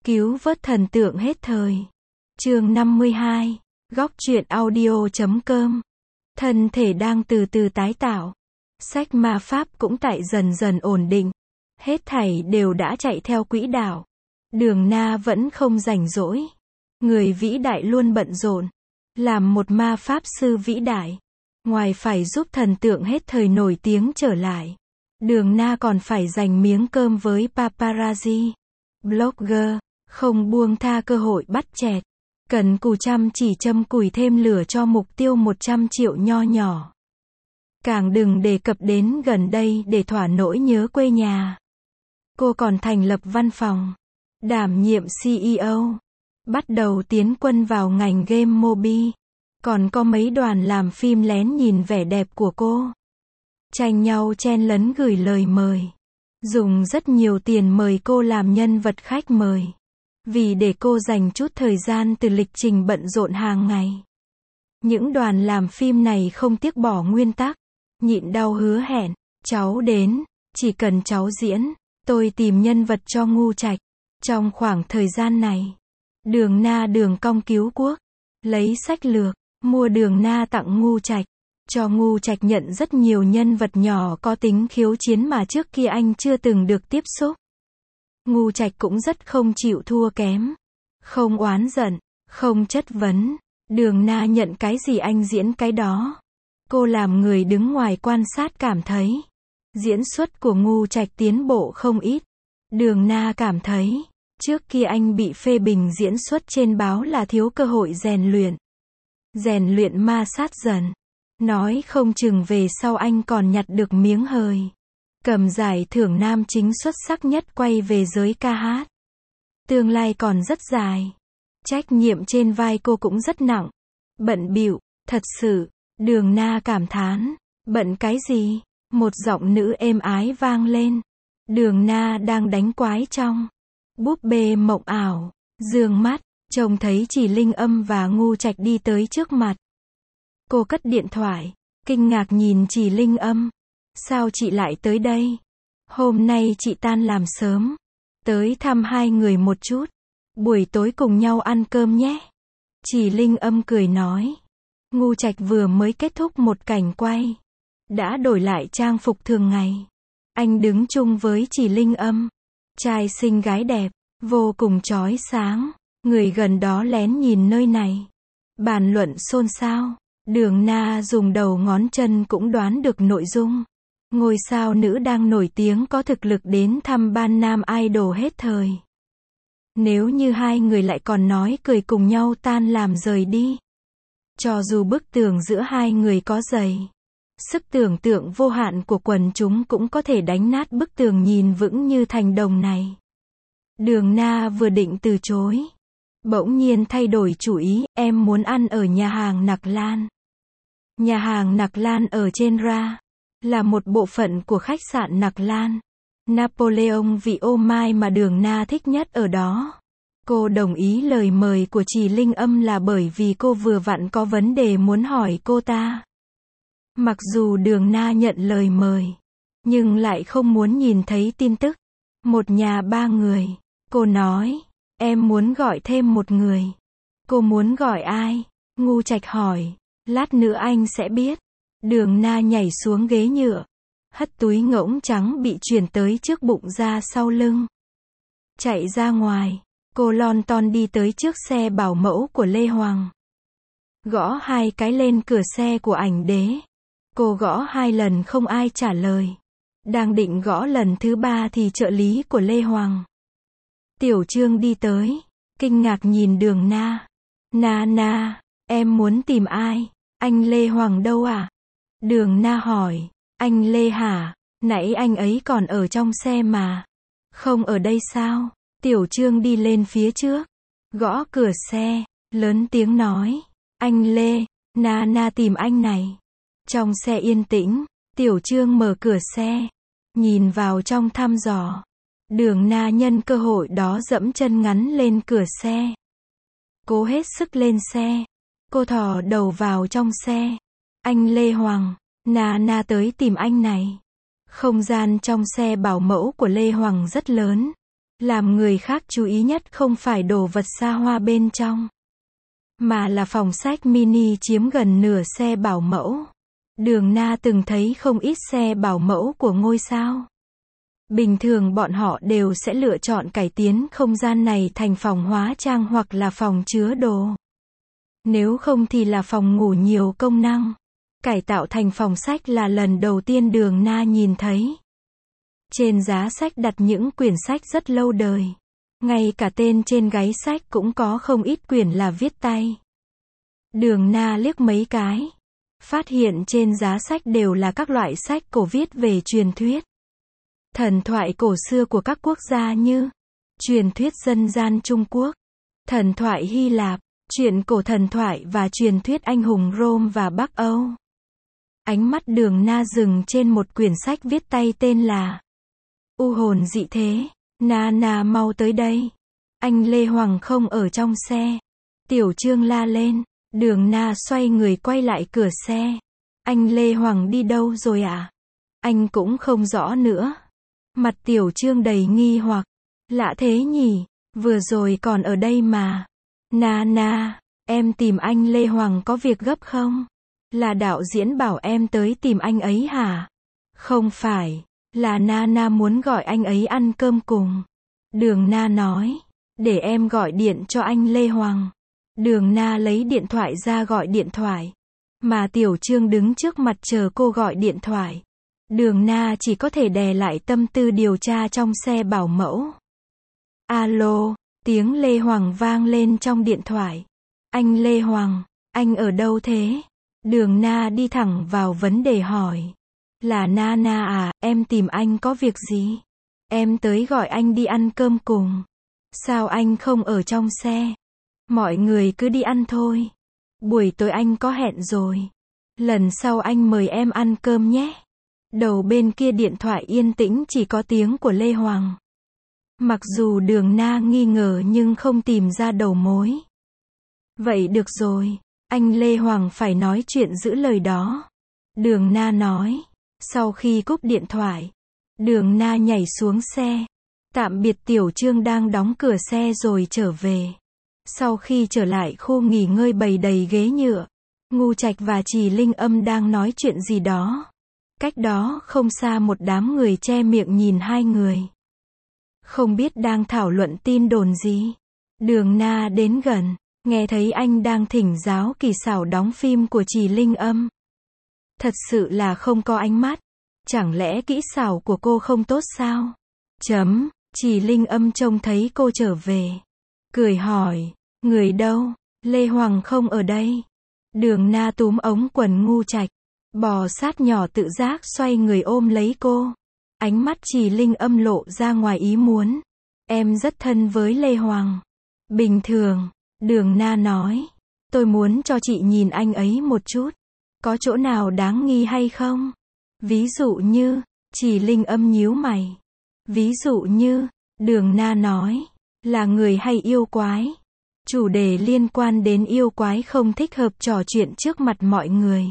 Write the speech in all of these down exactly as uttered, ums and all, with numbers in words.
Cứu vớt thần tượng hết thời. Chương năm mươi hai. Góc truyện audio chấm com. Thân thể đang từ từ tái tạo. Sách ma pháp cũng tại dần dần ổn định. Hết thảy đều đã chạy theo quỹ đạo. Đường Na vẫn không rảnh rỗi. Người vĩ đại luôn bận rộn. Làm một ma pháp sư vĩ đại. Ngoài phải giúp thần tượng hết thời nổi tiếng trở lại. Đường Na còn phải dành miếng cơm với paparazzi, blogger, không buông tha cơ hội bắt chẹt. Cần cù chăm chỉ châm củi thêm lửa cho mục tiêu một trăm triệu nho nhỏ. Càng đừng đề cập đến gần đây để thỏa nỗi nhớ quê nhà. Cô còn thành lập văn phòng, đảm nhiệm xê e ô, bắt đầu tiến quân vào ngành game mobile. Còn có mấy đoàn làm phim lén nhìn vẻ đẹp của cô. Tranh nhau chen lấn gửi lời mời. Dùng rất nhiều tiền mời cô làm nhân vật khách mời. Vì để cô dành chút thời gian từ lịch trình bận rộn hàng ngày. Những đoàn làm phim này không tiếc bỏ nguyên tắc. Nhịn đau hứa hẹn. Cháu đến, chỉ cần cháu diễn, tôi tìm nhân vật cho Ngu Trạch. Trong khoảng thời gian này, Đường Na đường cong cứu quốc. Lấy sách lược, mua Đường Na tặng Ngu Trạch. Cho Ngu Trạch nhận rất nhiều nhân vật nhỏ có tính khiếu chiến mà trước kia anh chưa từng được tiếp xúc. Ngu Trạch cũng rất không chịu thua kém. Không oán giận, không chất vấn. Đường Na nhận cái gì anh diễn cái đó. Cô làm người đứng ngoài quan sát cảm thấy. Diễn xuất của Ngu Trạch tiến bộ không ít. Đường Na cảm thấy, trước kia anh bị phê bình diễn xuất trên báo là thiếu cơ hội rèn luyện. Rèn luyện ma sát dần. Nói không chừng về sau anh còn nhặt được miếng hời. Cầm giải thưởng nam chính xuất sắc nhất quay về giới ca hát. Tương lai còn rất dài. Trách nhiệm trên vai cô cũng rất nặng. Bận bịu, thật sự. Đường Na cảm thán. Bận cái gì? Một giọng nữ êm ái vang lên. Đường Na đang đánh quái trong búp bê mộng ảo. Dương mắt, trông thấy chỉ Linh Âm và Ngu Trạch đi tới trước mặt. Cô cất điện thoại, kinh ngạc nhìn chỉ Linh Âm. Sao chị lại tới đây? Hôm nay chị tan làm sớm. Tới thăm hai người một chút. Buổi tối cùng nhau ăn cơm nhé. Chỉ Linh Âm cười nói. Ngu Trạch vừa mới kết thúc một cảnh quay. Đã đổi lại trang phục thường ngày. Anh đứng chung với chỉ Linh Âm. Trai xinh gái đẹp, vô cùng chói sáng. Người gần đó lén nhìn nơi này. Bàn luận xôn xao. Đường Na dùng đầu ngón chân cũng đoán được nội dung. Ngôi sao nữ đang nổi tiếng có thực lực đến thăm ban nam idol hết thời. Nếu như hai người lại còn nói cười cùng nhau tan làm rời đi. Cho dù bức tường giữa hai người có dày. Sức tưởng tượng vô hạn của quần chúng cũng có thể đánh nát bức tường nhìn vững như thành đồng này. Đường Na vừa định từ chối. Bỗng nhiên thay đổi chủ ý, em muốn ăn ở nhà hàng Nặc Lan. Nhà hàng Nặc Lan ở trên Ra. Là một bộ phận của khách sạn Nặc Lan. Napoleon vị ô mai mà Đường Na thích nhất ở đó. Cô đồng ý lời mời của chị Linh Âm là bởi vì cô vừa vặn có vấn đề muốn hỏi cô ta. Mặc dù Đường Na nhận lời mời, nhưng lại không muốn nhìn thấy tin tức. Một nhà ba người. Cô nói, em muốn gọi thêm một người. Cô muốn gọi ai? Ngu Trạch hỏi. Lát nữa anh sẽ biết. Đường Na nhảy xuống ghế nhựa. Hất túi ngỗng trắng bị chuyển tới trước bụng ra sau lưng. Chạy ra ngoài. Cô lon ton đi tới trước xe bảo mẫu của Lê Hoàng. Gõ hai cái lên cửa xe của ảnh đế. Cô gõ hai lần không ai trả lời. Đang định gõ lần thứ ba thì trợ lý của Lê Hoàng. Tiểu Trương đi tới. Kinh ngạc nhìn Đường Na. Na Na, em muốn tìm ai? Anh Lê Hoàng đâu à? Đường Na hỏi. Anh Lê hả? Nãy anh ấy còn ở trong xe mà. Không ở đây sao? Tiểu Trương đi lên phía trước. Gõ cửa xe. Lớn tiếng nói. Anh Lê, Na Na tìm anh này. Trong xe yên tĩnh. Tiểu Trương mở cửa xe. Nhìn vào trong thăm dò. Đường Na nhân cơ hội đó dẫm chân ngắn lên cửa xe. Cố hết sức lên xe. Cô thò đầu vào trong xe. Anh Lê Hoàng, Na Na tới tìm anh này. Không gian trong xe bảo mẫu của Lê Hoàng rất lớn. Làm người khác chú ý nhất không phải đồ vật xa hoa bên trong, mà là phòng sách mini chiếm gần nửa xe bảo mẫu. Đường Na từng thấy không ít xe bảo mẫu của ngôi sao. Bình thường bọn họ đều sẽ lựa chọn cải tiến không gian này thành phòng hóa trang hoặc là phòng chứa đồ. Nếu không thì là phòng ngủ nhiều công năng. Cải tạo thành phòng sách là lần đầu tiên Đường Na nhìn thấy. Trên giá sách đặt những quyển sách rất lâu đời. Ngay cả tên trên gáy sách cũng có không ít quyển là viết tay. Đường Na liếc mấy cái, phát hiện trên giá sách đều là các loại sách cổ viết về truyền thuyết, thần thoại cổ xưa của các quốc gia như truyền thuyết dân gian Trung Quốc, thần thoại Hy Lạp, truyện cổ thần thoại và truyền thuyết anh hùng Rome và Bắc Âu. Ánh mắt Đường Na dừng trên một quyển sách viết tay tên là U hồn dị thế. Na Na mau tới đây. Anh Lê Hoàng không ở trong xe. Tiểu Trương la lên. Đường Na xoay người quay lại cửa xe. Anh Lê Hoàng đi đâu rồi ạ? À? Anh cũng không rõ nữa. Mặt Tiểu Trương đầy nghi hoặc. Lạ thế nhỉ, vừa rồi còn ở đây mà. Na Na, em tìm anh Lê Hoàng có việc gấp không? Là đạo diễn bảo em tới tìm anh ấy hả? Không phải, là Na Na muốn gọi anh ấy ăn cơm cùng. Đường Na nói, để em gọi điện cho anh Lê Hoàng. Đường Na lấy điện thoại ra gọi điện thoại, mà Tiểu Trương đứng trước mặt chờ cô gọi điện thoại. Đường Na chỉ có thể đè lại tâm tư điều tra trong xe bảo mẫu. Alo, tiếng Lê Hoàng vang lên trong điện thoại. Anh Lê Hoàng, anh ở đâu thế? Đường Na đi thẳng vào vấn đề hỏi. Là Na Na à, em tìm anh có việc gì? Em tới gọi anh đi ăn cơm cùng. Sao anh không ở trong xe? Mọi người cứ đi ăn thôi. Buổi tối anh có hẹn rồi. Lần sau anh mời em ăn cơm nhé. Đầu bên kia điện thoại yên tĩnh chỉ có tiếng của Lê Hoàng. Mặc dù Đường Na nghi ngờ nhưng không tìm ra đầu mối. Vậy được rồi, anh Lê Hoàng phải nói chuyện giữ lời đó. Đường Na nói. Sau khi cúp điện thoại, Đường Na nhảy xuống xe. Tạm biệt Tiểu Trương đang đóng cửa xe rồi trở về. Sau khi trở lại khu nghỉ ngơi bày đầy ghế nhựa, Ngu Trạch và Trì Linh Âm đang nói chuyện gì đó. Cách đó không xa một đám người che miệng nhìn hai người. Không biết đang thảo luận tin đồn gì. Đường Na đến gần, nghe thấy anh đang thỉnh giáo kỳ xảo đóng phim của Trì Linh Âm. Thật sự là không có ánh mắt. Chẳng lẽ kỹ xảo của cô không tốt sao? Chấm, Trì Linh Âm trông thấy cô trở về. Cười hỏi, người đâu? Lê Hoàng không ở đây. Đường Na túm ống quần Ngu Trạch, bò sát nhỏ tự giác xoay người ôm lấy cô. Ánh mắt Trì Linh Âm lộ ra ngoài ý muốn. Em rất thân với Lê Hoàng. Bình thường, Đường Na nói. Tôi muốn cho chị nhìn anh ấy một chút. Có chỗ nào đáng nghi hay không? Ví dụ như, Trì Linh Âm nhíu mày. Ví dụ như, Đường Na nói, là người hay yêu quái. Chủ đề liên quan đến yêu quái không thích hợp trò chuyện trước mặt mọi người.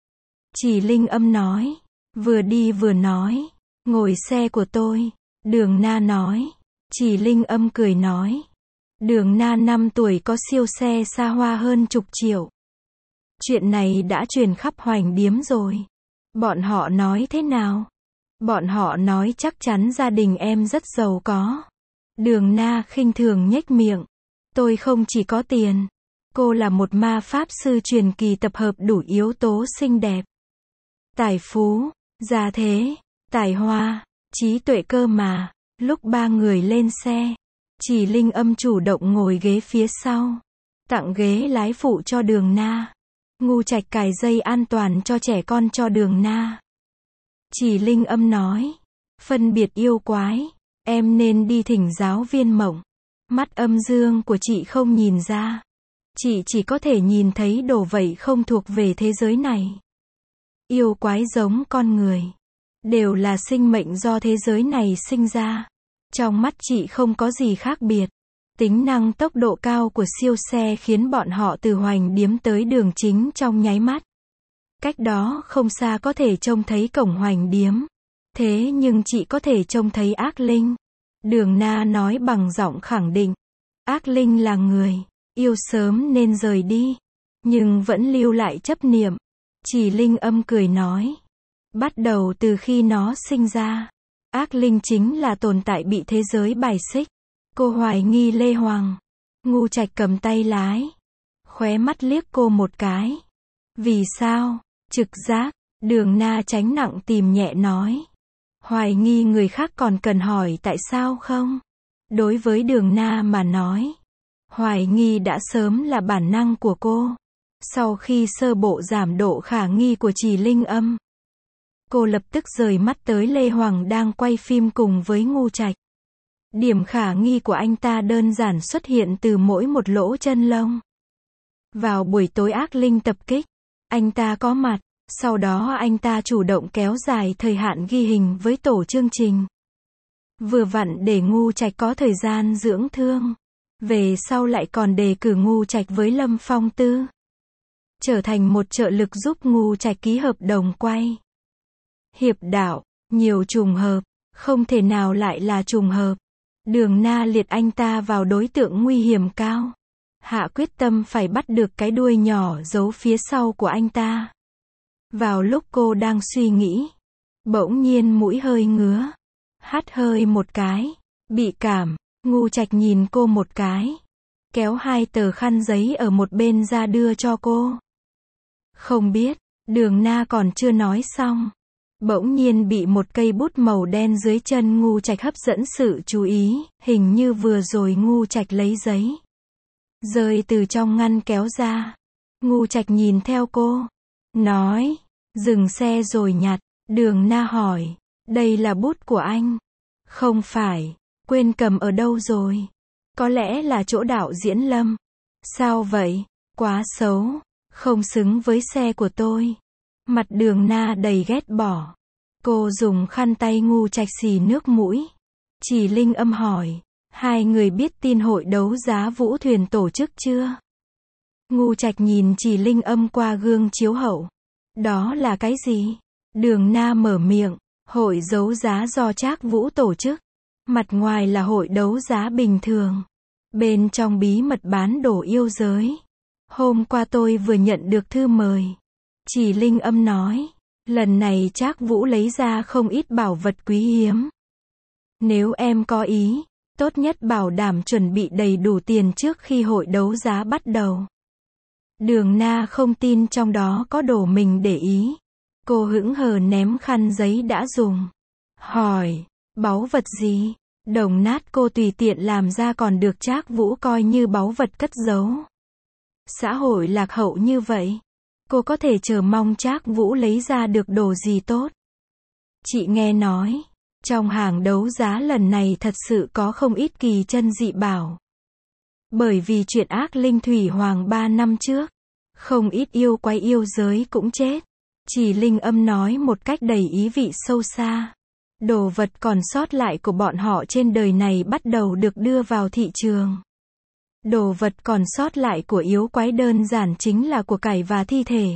Trì Linh Âm nói, vừa đi vừa nói, ngồi xe của tôi. Đường Na nói, Trì Linh Âm cười nói, Đường Na năm tuổi có siêu xe xa hoa hơn chục triệu. Chuyện này đã truyền khắp Hoành Điếm rồi. Bọn họ nói thế nào? Bọn họ nói chắc chắn gia đình em rất giàu có. Đường Na khinh thường nhếch miệng. Tôi không chỉ có tiền. Cô là một ma pháp sư truyền kỳ tập hợp đủ yếu tố xinh đẹp, tài phú, gia thế, tài hoa, trí tuệ cơ mà. Lúc ba người lên xe, Trì Linh Âm chủ động ngồi ghế phía sau, tặng ghế lái phụ cho Đường Na. Ngu Trạch cài dây an toàn cho trẻ con cho Đường Na. Trì Linh Âm nói, phân biệt yêu quái, em nên đi thỉnh giáo viên Mộng. Mắt âm dương của chị không nhìn ra. Chị chỉ có thể nhìn thấy đồ vậy không thuộc về thế giới này. Yêu quái giống con người, đều là sinh mệnh do thế giới này sinh ra. Trong mắt chị không có gì khác biệt. Tính năng tốc độ cao của siêu xe khiến bọn họ từ Hoành Điếm tới đường chính trong nháy mắt. Cách đó không xa có thể trông thấy cổng Hoành Điếm. Thế nhưng chị có thể trông thấy ác linh. Đường Na nói bằng giọng khẳng định. Ác linh là người, yêu sớm nên rời đi, nhưng vẫn lưu lại chấp niệm. Chỉ Linh Âm cười nói. Bắt đầu từ khi nó sinh ra, ác linh chính là tồn tại bị thế giới bài xích. Cô hoài nghi Lê Hoàng. Ngu Trạch cầm tay lái, khóe mắt liếc cô một cái. Vì sao? Trực giác. Đường Na tránh nặng tìm nhẹ nói. Hoài nghi người khác còn cần hỏi tại sao không? Đối với Đường Na mà nói, hoài nghi đã sớm là bản năng của cô. Sau khi sơ bộ giảm độ khả nghi của Chỉ Linh Âm, cô lập tức rời mắt tới Lê Hoàng đang quay phim cùng với Ngu Trạch. Điểm khả nghi của anh ta đơn giản xuất hiện từ mỗi một lỗ chân lông. Vào buổi tối ác linh tập kích, anh ta có mặt, sau đó anh ta chủ động kéo dài thời hạn ghi hình với tổ chương trình. Vừa vặn để Ngu Trạch có thời gian dưỡng thương. Về sau lại còn đề cử Ngu Trạch với Lâm Phong Tư, trở thành một trợ lực giúp Ngu Trạch ký hợp đồng quay. Hiệp đạo, nhiều trùng hợp, không thể nào lại là trùng hợp. Đường Na liệt anh ta vào đối tượng nguy hiểm cao. Hạ quyết tâm phải bắt được cái đuôi nhỏ giấu phía sau của anh ta. Vào lúc cô đang suy nghĩ, bỗng nhiên mũi hơi ngứa, hắt hơi một cái, bị cảm. Ngu Trạch nhìn cô một cái, kéo hai tờ khăn giấy ở một bên ra đưa cho cô. Không biết, Đường Na còn chưa nói xong, bỗng nhiên bị một cây bút màu đen dưới chân Ngu Trạch hấp dẫn sự chú ý, hình như vừa rồi Ngu Trạch lấy giấy, rơi từ trong ngăn kéo ra. Ngu Trạch nhìn theo cô, nói, dừng xe rồi nhặt. Đường Na hỏi, đây là bút của anh? Không phải, quên cầm ở đâu rồi? Có lẽ là chỗ đạo diễn Lâm. Sao vậy? Quá xấu, không xứng với xe của tôi. Mặt Đường Na đầy ghét bỏ. Cô dùng khăn tay Ngu Trạch xì nước mũi. Chỉ Linh Âm hỏi, hai người biết tin hội đấu giá Vũ Thuyền tổ chức chưa? Ngu Trạch nhìn Chỉ Linh Âm qua gương chiếu hậu. Đó là cái gì? Đường Na mở miệng, hội đấu giá do Trác Vũ tổ chức. Mặt ngoài là hội đấu giá bình thường, bên trong bí mật bán đồ yêu giới. Hôm qua tôi vừa nhận được thư mời. Chỉ Linh Âm nói, lần này Trác Vũ lấy ra không ít bảo vật quý hiếm. Nếu em có ý, tốt nhất bảo đảm chuẩn bị đầy đủ tiền trước khi hội đấu giá bắt đầu. Đường Na không tin trong đó có đồ mình để ý. Cô hững hờ ném khăn giấy đã dùng. Hỏi, báu vật gì? Đồng nát cô tùy tiện làm ra còn được Trác Vũ coi như báu vật cất giấu. Xã hội lạc hậu như vậy, cô có thể chờ mong Trác Vũ lấy ra được đồ gì tốt? Chị nghe nói, trong hàng đấu giá lần này thật sự có không ít kỳ chân dị bảo. Bởi vì chuyện ác linh Thủy Hoàng ba năm trước, không ít yêu quái yêu giới cũng chết. Chỉ Linh Âm nói một cách đầy ý vị sâu xa. Đồ vật còn sót lại của bọn họ trên đời này bắt đầu được đưa vào thị trường. Đồ vật còn sót lại của yêu quái đơn giản chính là của cải và thi thể.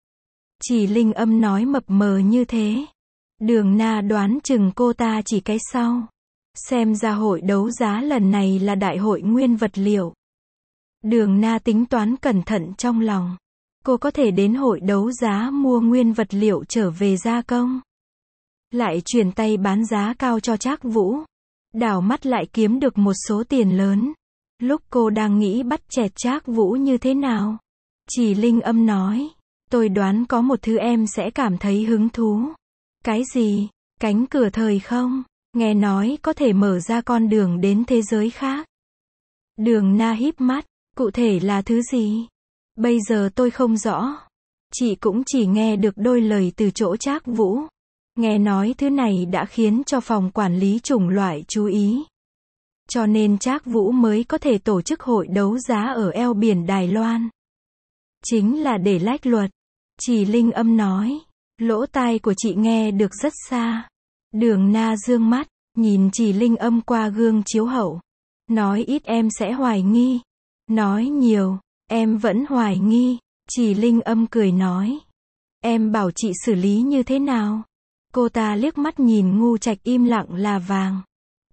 Chỉ Linh Âm nói mập mờ như thế. Đường Na đoán chừng cô ta chỉ cái sau. Xem ra hội đấu giá lần này là đại hội nguyên vật liệu. Đường Na tính toán cẩn thận trong lòng. Cô có thể đến hội đấu giá mua nguyên vật liệu trở về gia công, lại chuyển tay bán giá cao cho Trác Vũ. Đảo mắt lại kiếm được một số tiền lớn. Lúc cô đang nghĩ bắt chẹt Trác Vũ như thế nào, Chỉ Linh Âm nói, tôi đoán có một thứ em sẽ cảm thấy hứng thú. Cái gì? Cánh cửa thời không? Nghe nói có thể mở ra con đường đến thế giới khác. Đường Na híp mắt, cụ thể là thứ gì? Bây giờ tôi không rõ. Chị cũng chỉ nghe được đôi lời từ chỗ Trác Vũ. Nghe nói thứ này đã khiến cho phòng quản lý chủng loại chú ý. Cho nên Trác Vũ mới có thể tổ chức hội đấu giá ở eo biển Đài Loan. Chính là để lách luật. Chỉ Linh Âm nói. Lỗ tai của chị nghe được rất xa. Đường Na dương mắt, nhìn Chỉ Linh Âm qua gương chiếu hậu. Nói ít em sẽ hoài nghi. Nói nhiều, em vẫn hoài nghi. Chỉ Linh Âm cười nói. Em bảo chị xử lý như thế nào? Cô ta liếc mắt nhìn Ngu Trạch im lặng là vàng.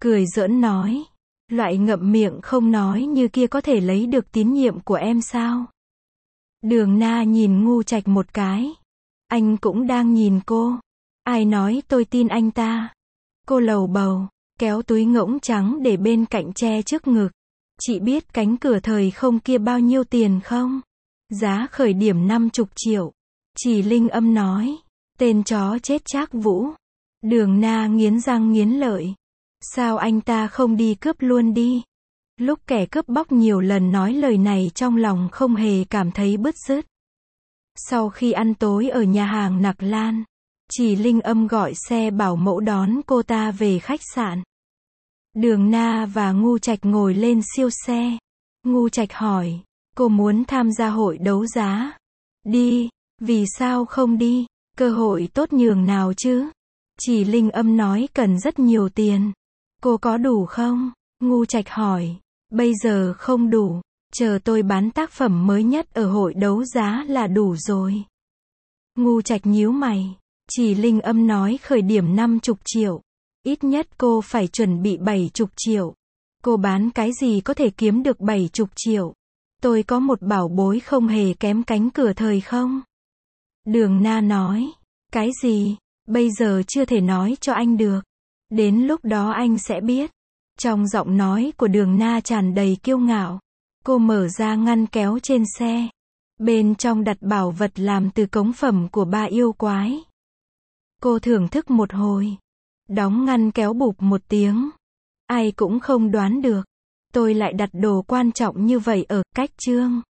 cười giỡn nói. Loại ngậm miệng không nói như kia có thể lấy được tín nhiệm của em sao? Đường Na nhìn Ngu Trạch một cái. Anh cũng đang nhìn cô. Ai nói tôi tin anh ta? Cô lầu bầu, kéo túi ngỗng trắng để bên cạnh che trước ngực. Chị biết cánh cửa thời không kia bao nhiêu tiền không? Giá khởi điểm năm chục triệu. Chỉ Linh Âm nói. Tên chó chết Trác Vũ. Đường Na nghiến răng nghiến lợi. Sao anh ta không đi cướp luôn đi? Lúc kẻ cướp bóc nhiều lần nói lời này trong lòng không hề cảm thấy bứt rứt. Sau khi ăn tối ở nhà hàng Nặc Lan, Chỉ Linh Âm gọi xe bảo mẫu đón cô ta về khách sạn. Đường Na và Ngu Trạch ngồi lên siêu xe. Ngu Trạch hỏi, cô muốn tham gia hội đấu giá? Đi, vì sao không đi? Cơ hội tốt nhường nào chứ? Chỉ Linh Âm nói cần rất nhiều tiền. Cô có đủ không? Ngu Trạch hỏi. Bây giờ không đủ, chờ tôi bán tác phẩm mới nhất ở hội đấu giá là đủ rồi. Ngu Trạch nhíu mày. Chỉ Linh Âm nói khởi điểm năm chục triệu. Ít nhất cô phải chuẩn bị bảy chục triệu. Cô bán cái gì có thể kiếm được bảy chục triệu? Tôi có một bảo bối không hề kém cánh cửa thời không? Đường Na nói. Cái gì? Bây giờ chưa thể nói cho anh được. Đến lúc đó anh sẽ biết. Trong giọng nói của Đường Na tràn đầy kiêu ngạo. Cô mở ra ngăn kéo trên xe. Bên trong đặt bảo vật làm từ cống phẩm của ba yêu quái. Cô thưởng thức một hồi. Đóng ngăn kéo bụp một tiếng. Ai cũng không đoán được. Tôi lại đặt đồ quan trọng như vậy ở cách chương.